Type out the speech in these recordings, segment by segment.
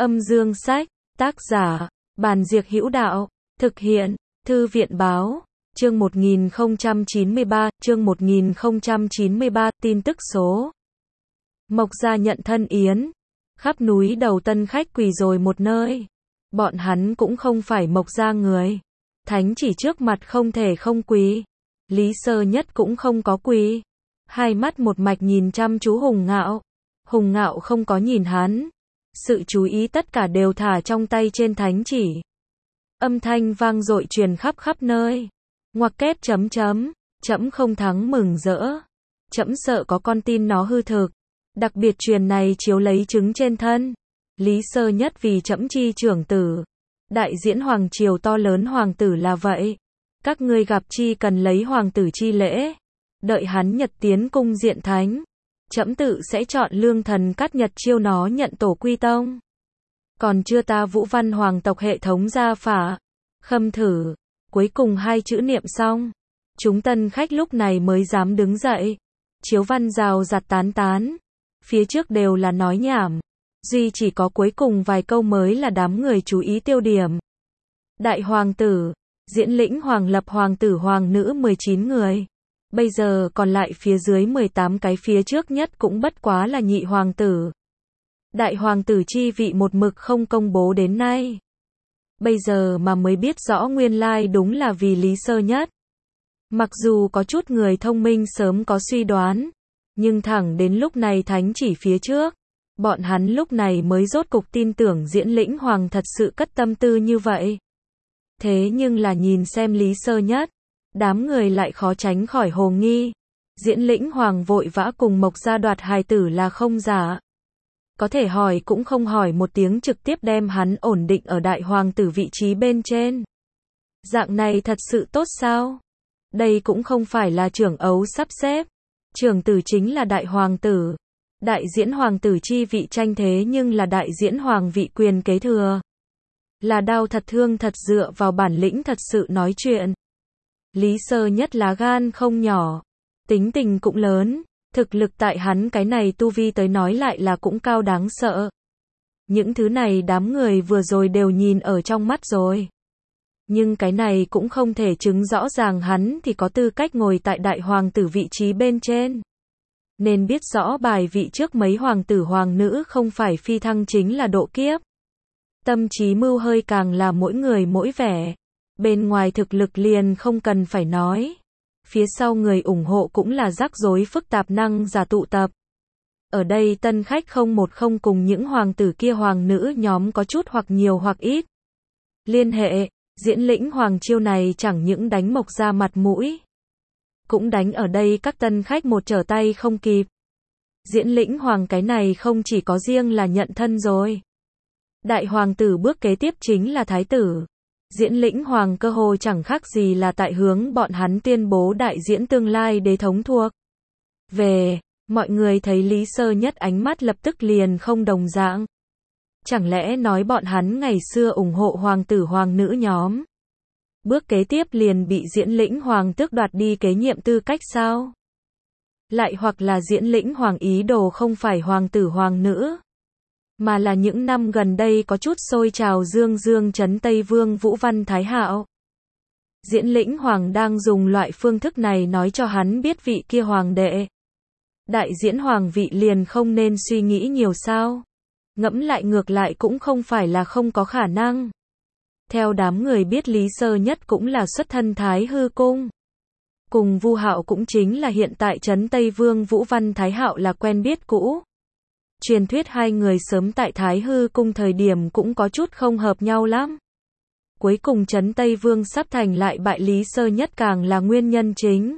Âm dương sách, tác giả, Bàn Diệc Hữu Đạo, thực hiện, Thư viện báo, chương 1093, tin tức số. Mộc gia nhận thân yến, khắp núi đầu tân khách quỳ rồi một nơi. Bọn hắn cũng không phải Mộc gia người. Thánh chỉ trước mặt không thể không quỳ. Lý Sơ Nhất cũng không có quỳ. Hai mắt một mạch nhìn chăm chú Hùng Ngạo. Hùng Ngạo không có nhìn hắn. Sự chú ý tất cả đều thả trong tay trên thánh chỉ. Âm thanh vang dội truyền khắp nơi. Ngoặc kép chấm. Trẫm không thắng mừng rỡ. Trẫm sợ có con tin nó hư thực. Đặc biệt truyền này chiếu lấy chứng trên thân. Lý Sơ Nhất vì trẫm chi trưởng tử. Đại diễn hoàng triều to lớn hoàng tử là vậy. Các ngươi gặp chi cần lấy hoàng tử chi lễ. Đợi hắn nhật tiến cung diện thánh. Trẫm tự sẽ chọn lương thần cắt nhật chiêu nó nhận tổ quy tông. Còn chưa ta Vũ Văn hoàng tộc hệ thống gia phả. Khâm thử. Cuối cùng hai chữ niệm xong. Chúng tân khách lúc này mới dám đứng dậy. Chiếu văn rào rạt tán. Phía trước đều là nói nhảm. Duy chỉ có cuối cùng vài câu mới là đám người chú ý tiêu điểm. Đại hoàng tử, diễn lĩnh hoàng lập hoàng tử hoàng nữ 19 người. Bây giờ còn lại phía dưới 18 cái, phía trước nhất cũng bất quá là nhị hoàng tử. Đại hoàng tử chi vị một mực không công bố đến nay. Bây giờ mà mới biết rõ nguyên lai đúng là vì Lý Sơ Nhất. Mặc dù có chút người thông minh sớm có suy đoán, nhưng thẳng đến lúc này thánh chỉ phía trước, bọn hắn lúc này mới rốt cục tin tưởng diễn lĩnh hoàng thật sự cất tâm tư như vậy. Thế nhưng là nhìn xem Lý Sơ Nhất, đám người lại khó tránh khỏi hồ nghi. Diễn lĩnh hoàng vội vã cùng Mộc gia đoạt hài tử là không giả. Có thể hỏi cũng không hỏi một tiếng, trực tiếp đem hắn ổn định ở đại hoàng tử vị trí bên trên. Dạng này thật sự tốt sao? Đây cũng không phải là trưởng ấu sắp xếp. Trưởng tử chính là đại hoàng tử. Đại diễn hoàng tử chi vị tranh thế nhưng là đại diễn hoàng vị quyền kế thừa. Là đao thật thương thật, dựa vào bản lĩnh thật sự nói chuyện. Lý Sơ Nhất lá gan không nhỏ. Tính tình cũng lớn. Thực lực tại hắn cái này tu vi tới nói lại là cũng cao đáng sợ. Những thứ này đám người vừa rồi đều nhìn ở trong mắt rồi. Nhưng cái này cũng không thể chứng rõ ràng hắn thì có tư cách ngồi tại đại hoàng tử vị trí bên trên. Nên biết rõ bài vị trước mấy hoàng tử hoàng nữ không phải phi thăng chính là độ kiếp. Tâm trí mưu hơi càng là mỗi người mỗi vẻ. Bên ngoài thực lực liền không cần phải nói. Phía sau người ủng hộ cũng là rắc rối phức tạp năng giả tụ tập. Ở đây tân khách không một không cùng những hoàng tử kia hoàng nữ nhóm có chút hoặc nhiều hoặc ít liên hệ. Diễn lĩnh hoàng chiêu này chẳng những đánh Mộc gia mặt mũi, cũng đánh ở đây các tân khách một trở tay không kịp. Diễn lĩnh hoàng cái này không chỉ có riêng là nhận thân rồi. Đại hoàng tử bước kế tiếp chính là thái tử. Diễn lĩnh hoàng cơ hồ chẳng khác gì là tại hướng bọn hắn tuyên bố đại diễn tương lai đế thống thuộc về. Mọi người thấy Lý Sơ Nhất ánh mắt lập tức liền không đồng dạng. Chẳng lẽ nói bọn hắn ngày xưa ủng hộ hoàng tử hoàng nữ nhóm, bước kế tiếp liền bị diễn lĩnh hoàng tước đoạt đi kế nhiệm tư cách sao? Lại hoặc là diễn lĩnh hoàng ý đồ không phải hoàng tử hoàng nữ, mà là những năm gần đây có chút sôi trào dương trấn Tây Vương Vũ Văn Thái Hạo. Diễn lĩnh hoàng đang dùng loại phương thức này nói cho hắn biết vị kia hoàng đệ, đại diễn hoàng vị liền không nên suy nghĩ nhiều sao? Ngẫm lại ngược lại cũng không phải là không có khả năng. Theo đám người biết Lý Sơ Nhất cũng là xuất thân Thái Hư Cung. Cùng Vu Hạo cũng chính là hiện tại trấn Tây Vương Vũ Văn Thái Hạo là quen biết cũ. Truyền thuyết hai người sớm tại Thái Hư Cung thời điểm cũng có chút không hợp nhau lắm. Cuối cùng trấn Tây Vương sắp thành lại bại Lý Sơ Nhất càng là nguyên nhân chính.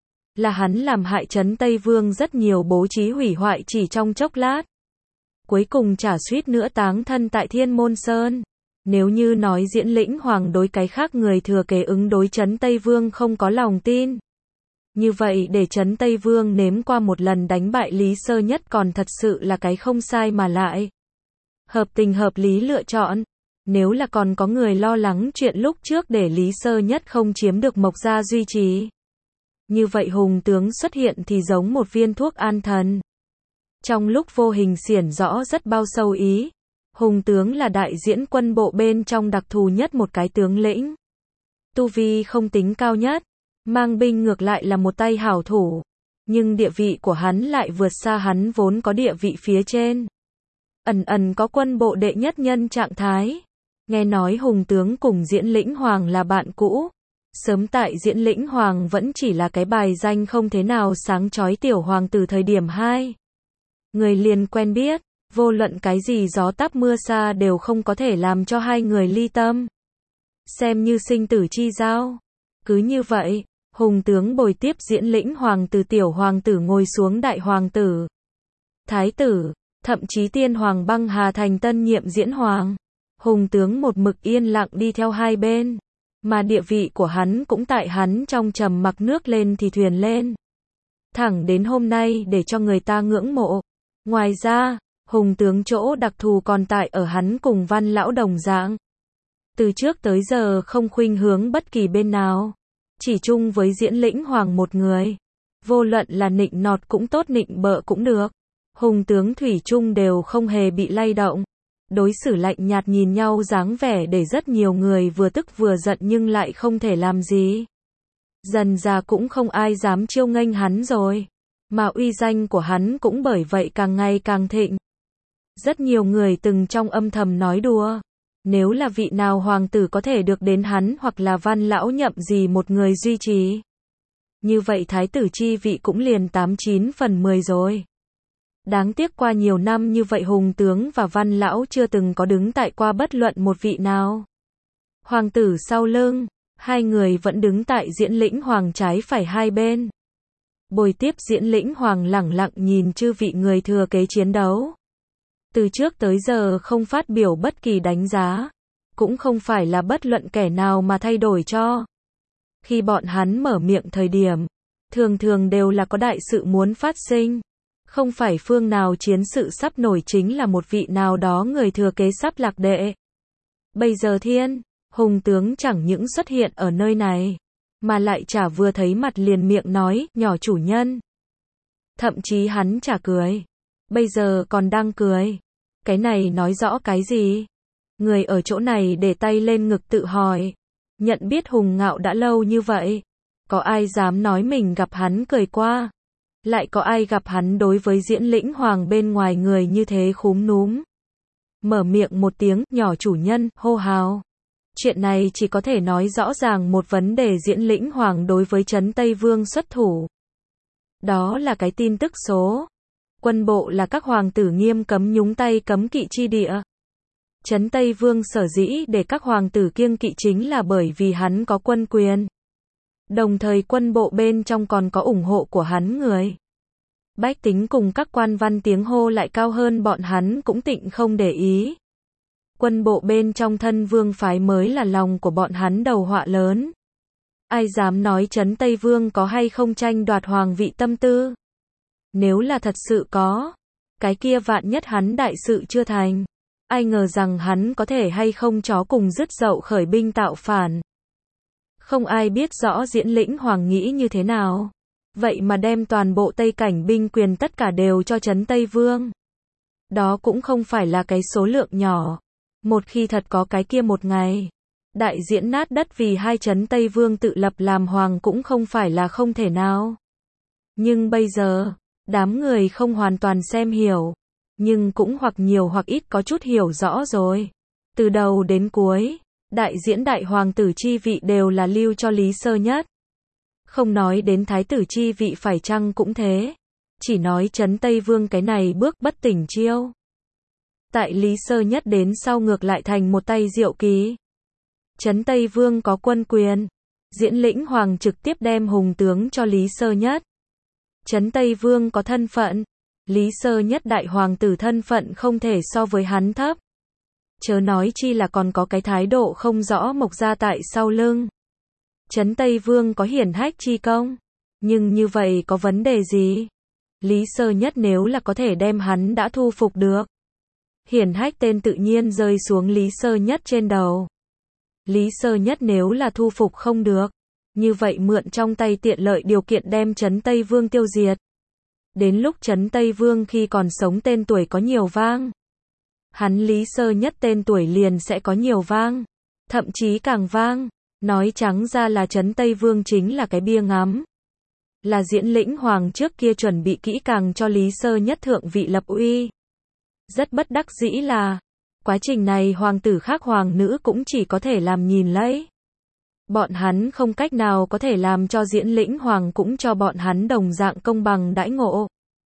Là hắn làm hại trấn Tây Vương rất nhiều bố trí hủy hoại chỉ trong chốc lát. Cuối cùng trả suýt nữa táng thân tại Thiên Môn Sơn. Nếu như nói diễn lĩnh hoàng đối cái khác người thừa kế ứng đối trấn Tây Vương không có lòng tin, như vậy để trấn Tây Vương nếm qua một lần đánh bại Lý Sơ Nhất còn thật sự là cái không sai mà lại. Hợp tình hợp lý lựa chọn. Nếu là còn có người lo lắng chuyện lúc trước để Lý Sơ Nhất không chiếm được Mộc gia duy trì, như vậy hùng tướng xuất hiện thì giống một viên thuốc an thần. Trong lúc vô hình xiển rõ rất bao sâu ý. Hùng tướng là đại diễn quân bộ bên trong đặc thù nhất một cái tướng lĩnh. Tu vi không tính cao nhất, mang binh ngược lại là một tay hảo thủ, nhưng địa vị của hắn lại vượt xa hắn vốn có địa vị phía trên. Ẩn ẩn có quân bộ đệ nhất nhân trạng thái. Nghe nói Hùng tướng cùng Diễn Lĩnh Hoàng là bạn cũ. Sớm tại Diễn Lĩnh Hoàng vẫn chỉ là cái bài danh không thế nào sáng chói tiểu hoàng tử thời điểm 2. Người liền quen biết, vô luận cái gì gió táp mưa xa đều không có thể làm cho hai người ly tâm. Xem như sinh tử chi giao. Cứ như vậy, Hùng tướng bồi tiếp Diễn Lĩnh Hoàng từ tiểu hoàng tử ngồi xuống đại hoàng tử, thái tử, thậm chí tiên hoàng băng hà thành tân nhiệm diễn hoàng. Hùng tướng một mực yên lặng đi theo hai bên, mà địa vị của hắn cũng tại hắn trong trầm mặc nước lên thì thuyền lên. Thẳng đến hôm nay để cho người ta ngưỡng mộ. Ngoài ra, Hùng tướng chỗ đặc thù còn tại ở hắn cùng Văn lão đồng dạng. Từ trước tới giờ không khuynh hướng bất kỳ bên nào, chỉ chung với Diễn Lĩnh Hoàng một người. Vô luận là nịnh nọt cũng tốt nịnh bợ cũng được, Hùng tướng thủy chung đều không hề bị lay động. Đối xử lạnh nhạt nhìn nhau dáng vẻ để rất nhiều người vừa tức vừa giận nhưng lại không thể làm gì. Dần già cũng không ai dám chiêu nghênh hắn rồi, mà uy danh của hắn cũng bởi vậy càng ngày càng thịnh. Rất nhiều người từng trong âm thầm nói đùa, nếu là vị nào hoàng tử có thể được đến hắn hoặc là Văn lão nhậm gì một người duy trì, như vậy thái tử chi vị cũng liền 89 phần 10 rồi. Đáng tiếc qua nhiều năm như vậy Hùng tướng và Văn lão chưa từng có đứng tại qua bất luận một vị nào. Hoàng tử sau lưng, hai người vẫn đứng tại Diễn Lĩnh Hoàng trái phải hai bên. Bồi tiếp Diễn Lĩnh Hoàng lẳng lặng nhìn chư vị người thừa kế chiến đấu. Từ trước tới giờ không phát biểu bất kỳ đánh giá, cũng không phải là bất luận kẻ nào mà thay đổi cho. Khi bọn hắn mở miệng thời điểm, thường thường đều là có đại sự muốn phát sinh. Không phải phương nào chiến sự sắp nổi chính là một vị nào đó người thừa kế sắp lạc đệ. Bây giờ Hùng tướng chẳng những xuất hiện ở nơi này, mà lại chả vừa thấy mặt liền miệng nói, nhỏ chủ nhân. Thậm chí hắn chả cười. Bây giờ còn đang cười. Cái này nói rõ cái gì? Người ở chỗ này để tay lên ngực tự hỏi. Nhận biết Hùng Ngạo đã lâu như vậy. Có ai dám nói mình gặp hắn cười qua? Lại có ai gặp hắn đối với Diễn Lĩnh Hoàng bên ngoài người như thế khúm núm? Mở miệng một tiếng, nhỏ chủ nhân, hô hào. Chuyện này chỉ có thể nói rõ ràng một vấn đề Diễn Lĩnh Hoàng đối với Trấn Tây Vương xuất thủ. Đó là cái tin tức số. Quân bộ là các hoàng tử nghiêm cấm nhúng tay cấm kỵ chi địa. Trấn Tây Vương sở dĩ để các hoàng tử kiêng kỵ chính là bởi vì hắn có quân quyền. Đồng thời quân bộ bên trong còn có ủng hộ của hắn người. Bách tính cùng các quan văn tiếng hô lại cao hơn bọn hắn cũng tịnh không để ý. Quân bộ bên trong thân vương phái mới là lòng của bọn hắn đầu họa lớn. Ai dám nói Trấn Tây Vương có hay không tranh đoạt hoàng vị tâm tư? Nếu là thật sự có, cái kia vạn nhất hắn đại sự chưa thành, ai ngờ rằng hắn có thể hay không chó cùng dứt dậu khởi binh tạo phản. Không ai biết rõ Diễn Lĩnh Hoàng nghĩ như thế nào. Vậy mà đem toàn bộ Tây Cảnh binh quyền tất cả đều cho Trấn Tây Vương. Đó cũng không phải là cái số lượng nhỏ. Một khi thật có cái kia một ngày, đại diễn nát đất vì hai Trấn Tây Vương tự lập làm hoàng cũng không phải là không thể nào. Nhưng bây giờ, đám người không hoàn toàn xem hiểu, nhưng cũng hoặc nhiều hoặc ít có chút hiểu rõ rồi. Từ đầu đến cuối, đại diễn đại hoàng tử chi vị đều là lưu cho Lý Sơ Nhất. Không nói đến thái tử chi vị phải chăng cũng thế. Chỉ nói Trấn Tây Vương cái này bước bất tỉnh chiêu. Tại Lý Sơ Nhất đến sau ngược lại thành một tay diệu ký. Trấn Tây Vương có quân quyền. Diễn Lĩnh Hoàng trực tiếp đem Hùng tướng cho Lý Sơ Nhất. Trấn Tây Vương có thân phận. Lý Sơ Nhất đại hoàng tử thân phận không thể so với hắn thấp. Chớ nói chi là còn có cái thái độ không rõ mộc ra tại sau lưng. Trấn Tây Vương có hiển hách chi công. Nhưng như vậy có vấn đề gì? Lý Sơ Nhất nếu là có thể đem hắn đã thu phục được. Hiển hách tên tự nhiên rơi xuống Lý Sơ Nhất trên đầu. Lý Sơ Nhất nếu là thu phục không được, như vậy mượn trong tay tiện lợi điều kiện đem Trấn Tây Vương tiêu diệt. Đến lúc Trấn Tây Vương khi còn sống tên tuổi có nhiều vang. Hắn Lý Sơ Nhất tên tuổi liền sẽ có nhiều vang, thậm chí càng vang. Nói trắng ra là Trấn Tây Vương chính là cái bia ngắm. Là Diễn Lĩnh Hoàng trước kia chuẩn bị kỹ càng cho Lý Sơ Nhất thượng vị lập uy. Rất bất đắc dĩ là, quá trình này hoàng tử khác hoàng nữ cũng chỉ có thể làm nhìn lấy. Bọn hắn không cách nào có thể làm cho Diễn Lĩnh Hoàng cũng cho bọn hắn đồng dạng công bằng đãi ngộ.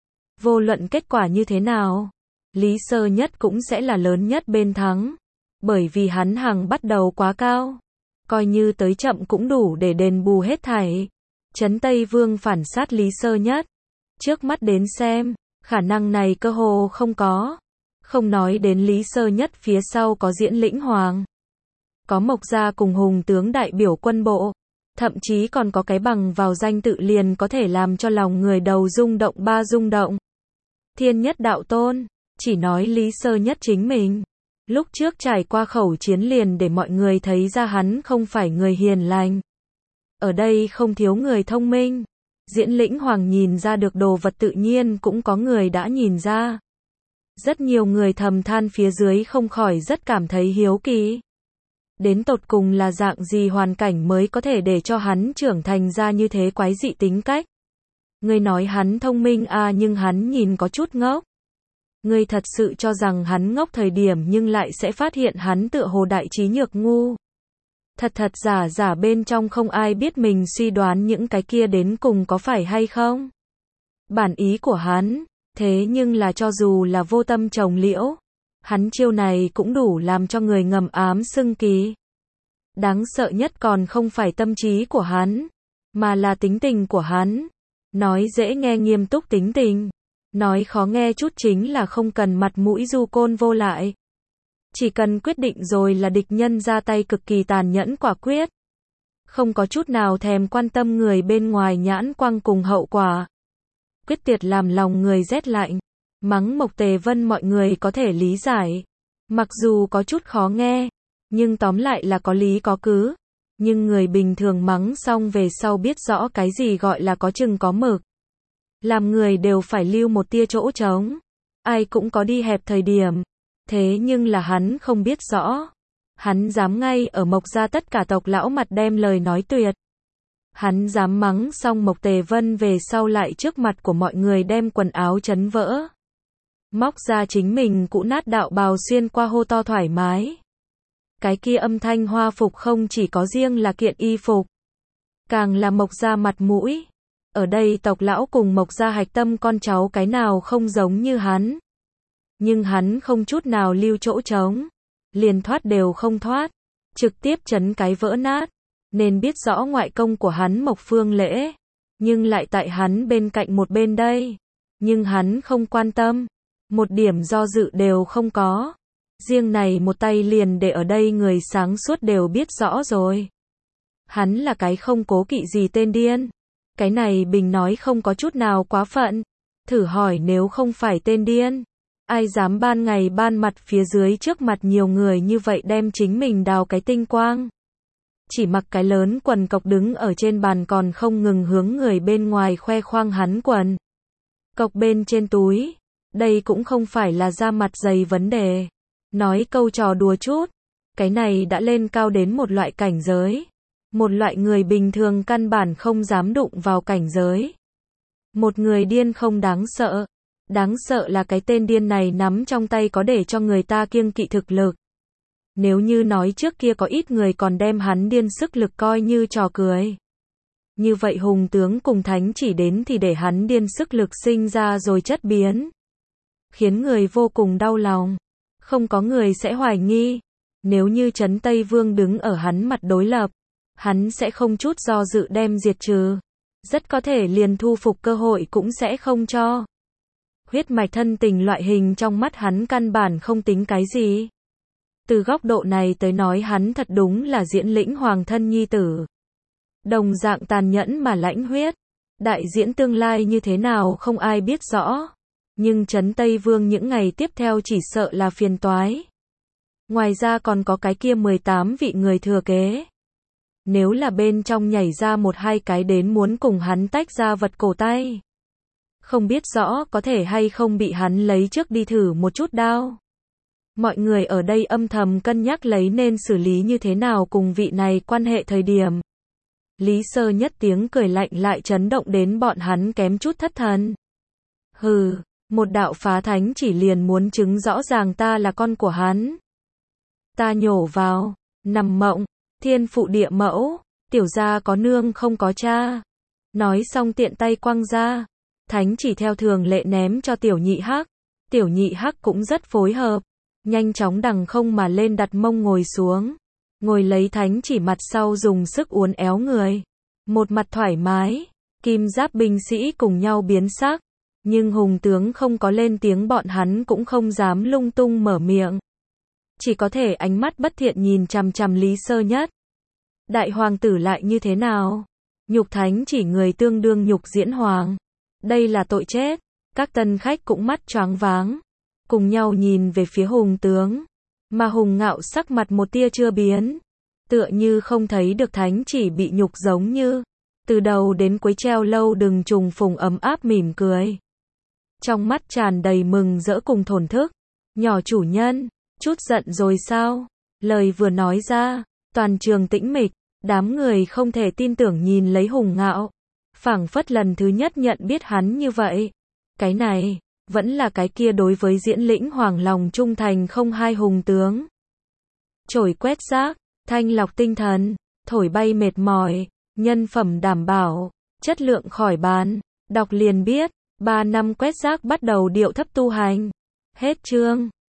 Vô luận kết quả như thế nào, Lý Sơ Nhất cũng sẽ là lớn nhất bên thắng. Bởi vì hắn hàng bắt đầu quá cao. Coi như tới chậm cũng đủ để đền bù hết thảy. Trấn Tây Vương phản sát Lý Sơ Nhất. Trước mắt đến xem, khả năng này cơ hồ không có. Không nói đến Lý Sơ Nhất phía sau có Diễn Lĩnh Hoàng. Có Mộc Gia cùng Hùng tướng đại biểu quân bộ. Thậm chí còn có cái bằng vào danh tự liền có thể làm cho lòng người đầu rung động ba rung động. Thiên Nhất Đạo Tôn, chỉ nói Lý Sơ Nhất chính mình. Lúc trước trải qua khẩu chiến liền để mọi người thấy ra hắn không phải người hiền lành. Ở đây không thiếu người thông minh. Diễn Lĩnh Hoàng nhìn ra được đồ vật tự nhiên cũng có người đã nhìn ra. Rất nhiều người thầm than phía dưới không khỏi rất cảm thấy hiếu kỳ. Đến tột cùng là dạng gì hoàn cảnh mới có thể để cho hắn trưởng thành ra như thế quái dị tính cách. Người nói hắn thông minh à, nhưng hắn nhìn có chút ngốc. Người thật sự cho rằng hắn ngốc thời điểm nhưng lại sẽ phát hiện hắn tựa hồ đại trí nhược ngu. Thật giả bên trong không ai biết mình suy đoán những cái kia đến cùng có phải hay không. Bản ý của hắn, thế nhưng là cho dù là vô tâm trồng liễu, hắn chiêu này cũng đủ làm cho người ngầm ám xưng kỳ. Đáng sợ nhất còn không phải tâm trí của hắn, mà là tính tình của hắn. Nói dễ nghe nghiêm túc tính tình. Nói khó nghe chút chính là không cần mặt mũi du côn vô lại. Chỉ cần quyết định rồi là địch nhân ra tay cực kỳ tàn nhẫn quả quyết. Không có chút nào thèm quan tâm người bên ngoài nhãn quang cùng hậu quả. Quyết tuyệt làm lòng người rét lạnh. Mắng Mộc Tề Vân mọi người có thể lý giải. Mặc dù có chút khó nghe, nhưng tóm lại là có lý có cứ. Nhưng người bình thường mắng xong về sau biết rõ cái gì gọi là có chừng có mực. Làm người đều phải lưu một tia chỗ trống. Ai cũng có đi hẹp thời điểm. Thế nhưng là hắn không biết rõ. Hắn dám ngay ở Mộc Gia tất cả tộc lão mặt đem lời nói tuyệt. Hắn dám mắng xong Mộc Tề Vân về sau lại trước mặt của mọi người đem quần áo chấn vỡ. Móc ra chính mình cũ nát đạo bào xuyên qua hô to thoải mái. Cái kia âm thanh hoa phục không chỉ có riêng là kiện y phục. Càng là Mộc Gia mặt mũi. Ở đây tộc lão cùng Mộc Gia hạch tâm con cháu cái nào không giống như hắn. Nhưng hắn không chút nào lưu chỗ trống. Liền thoát đều không thoát. Trực tiếp chấn cái vỡ nát. Nên biết rõ ngoại công của hắn Mộc Phương Lễ. Nhưng lại tại hắn bên cạnh một bên đây. Nhưng hắn không quan tâm. Một điểm do dự đều không có. Riêng này một tay liền để ở đây người sáng suốt đều biết rõ rồi. Hắn là cái không cố kỵ gì tên điên. Cái này Bình nói không có chút nào quá phận. Thử hỏi nếu không phải tên điên, ai dám ban ngày ban mặt phía dưới trước mặt nhiều người như vậy đem chính mình đào cái tinh quang. Chỉ mặc cái lớn quần cộc đứng ở trên bàn còn không ngừng hướng người bên ngoài khoe khoang hắn quần cộc bên trên túi. Đây cũng không phải là da mặt dày vấn đề. Nói câu trò đùa chút, cái này đã lên cao đến một loại cảnh giới. Một loại người bình thường căn bản không dám đụng vào cảnh giới. Một người điên không đáng sợ. Đáng sợ là cái tên điên này nắm trong tay có để cho người ta kiêng kỵ thực lực. Nếu như nói trước kia có ít người còn đem hắn điên sức lực coi như trò cười. Như vậy Hùng tướng cùng Thánh Chỉ đến thì để hắn điên sức lực sinh ra rồi chất biến. Khiến người vô cùng đau lòng. Không có người sẽ hoài nghi. Nếu như Trấn Tây Vương đứng ở hắn mặt đối lập, hắn sẽ không chút do dự đem diệt trừ. Rất có thể liền thu phục cơ hội cũng sẽ không cho. Huyết mạch thân tình loại hình trong mắt hắn căn bản không tính cái gì. Từ góc độ này tới nói hắn thật đúng là Diễn Lĩnh Hoàng thân nhi tử. Đồng dạng tàn nhẫn mà lãnh huyết. Đại diễn tương lai như thế nào không ai biết rõ. Nhưng Trấn Tây Vương những ngày tiếp theo chỉ sợ là phiền toái. Ngoài ra còn có cái kia 18 vị người thừa kế. Nếu là bên trong nhảy ra một hai cái đến muốn cùng hắn tách ra vật cổ tay. Không biết rõ có thể hay không bị hắn lấy trước đi thử một chút đao. Mọi người ở đây âm thầm cân nhắc lấy nên xử lý như thế nào cùng vị này quan hệ thời điểm. Lý Sơ Nhất tiếng cười lạnh lại chấn động đến bọn hắn kém chút thất thần. Hừ, một đạo phá thánh chỉ liền muốn chứng rõ ràng ta là con của hắn. Ta nhổ vào, nằm mộng, thiên phụ địa mẫu, tiểu gia có nương không có cha. Nói xong tiện tay quăng ra, thánh chỉ theo thường lệ ném cho tiểu nhị hắc. Tiểu nhị hắc cũng rất phối hợp, nhanh chóng đằng không mà lên đặt mông ngồi xuống. Ngồi lấy thánh chỉ mặt sau dùng sức uốn éo người. Một mặt thoải mái, kim giáp binh sĩ cùng nhau biến sắc. Nhưng hùng tướng không có lên tiếng, bọn hắn cũng không dám lung tung mở miệng. Chỉ có thể ánh mắt bất thiện nhìn chằm chằm Lý Sơ Nhất. Đại hoàng tử lại như thế nào? Nhục thánh chỉ người tương đương nhục diễn hoàng. Đây là tội chết. Các tân khách cũng mắt choáng váng. Cùng nhau nhìn về phía hùng tướng. Mà Hùng Ngạo sắc mặt một tia chưa biến. Tựa như không thấy được thánh chỉ bị nhục, giống như từ đầu đến cuối treo lâu đừng trùng phùng ấm áp mỉm cười. Trong mắt tràn đầy mừng rỡ cùng thổn thức. Nhỏ chủ nhân, chút giận rồi sao? Lời vừa nói ra, toàn trường tĩnh mịch, đám người không thể tin tưởng nhìn lấy Hùng Ngạo. Phảng phất lần thứ nhất nhận biết hắn như vậy. Cái này, vẫn là cái kia đối với Diễn Lĩnh Hoàng lòng trung thành không hai hùng tướng. Chổi quét rác, thanh lọc tinh thần, thổi bay mệt mỏi, nhân phẩm đảm bảo, chất lượng khỏi bàn. Đọc liền biết, 3 năm quét rác bắt đầu điệu thấp tu hành. Hết chương.